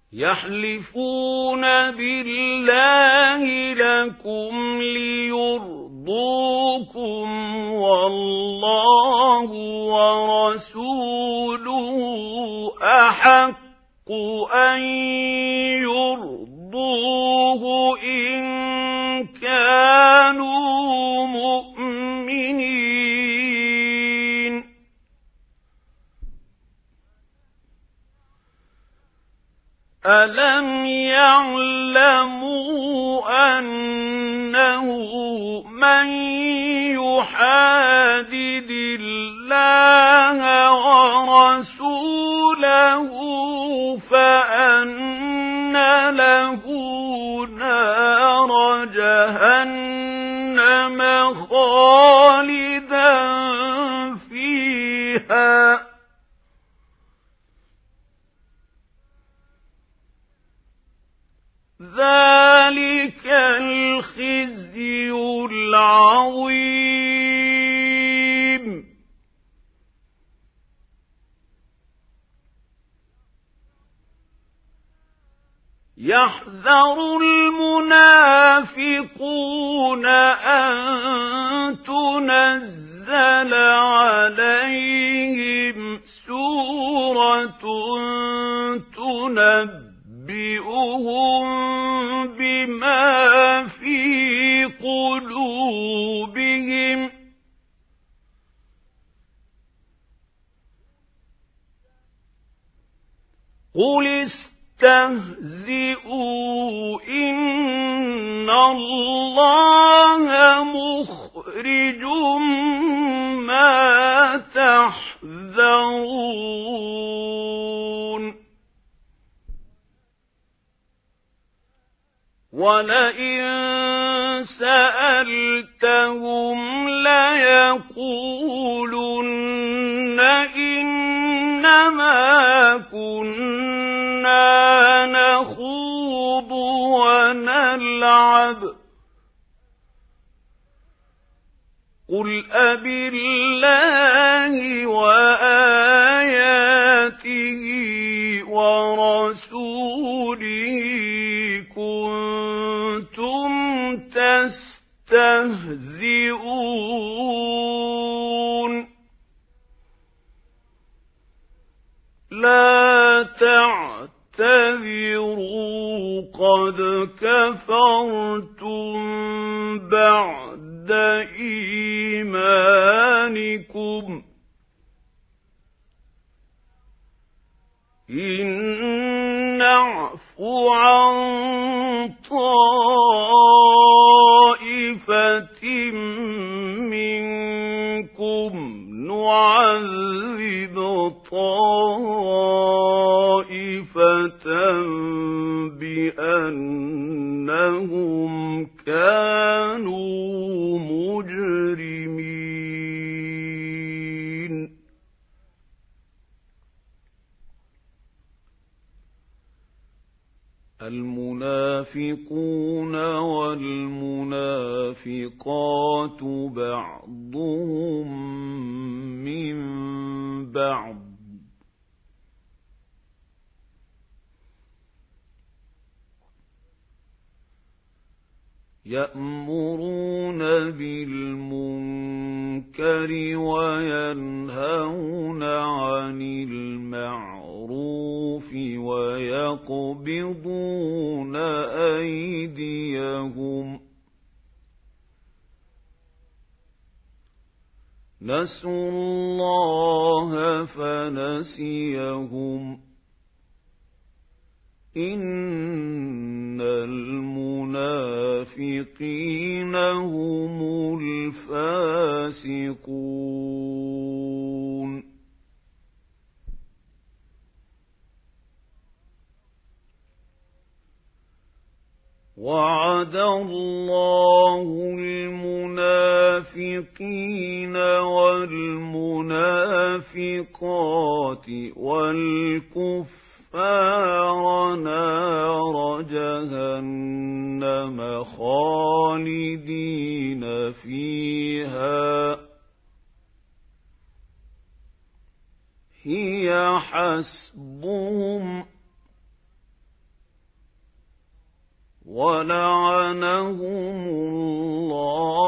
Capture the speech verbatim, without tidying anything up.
يحلفون بالله لكم ليرضوكم والله ورسوله أحق أن يرضوه إن كانوا مؤمنين. ألم يعلموا أنه من يحادد الله ورسوله فأن له نار جهنم خالدا فيها ذلك الخزي العظيم. يحذر المنافقون أن تنزل عليهم سورة تنبئهم بما في قلوبهم قل استهزئوا إن الله مخرج ما تحذرون. ولئن سألتهم ليقولن إنما كنا نخوض ونلعب قل أبالله وآياته ورسوله كنتم تستهزئون لا تعتذروا قد كفرتم بعد إيمانكم إن نعفو عن طائفة منكم نعذب طائفة بأنهم كانوا مجرمين. المنافقون والمنافقات بعضهم من بعض يأمرون بالمنكر وينهون عن المعروف ويقبضون أيديهم نسوا الله فنسيهم إن المنافقين هم الفاسقون. وعد الله المنافقين والمنافقات والكفار نار جهنم خالدين فيها هي حسبهم وَلَعَنَهُمُ اللَّهُ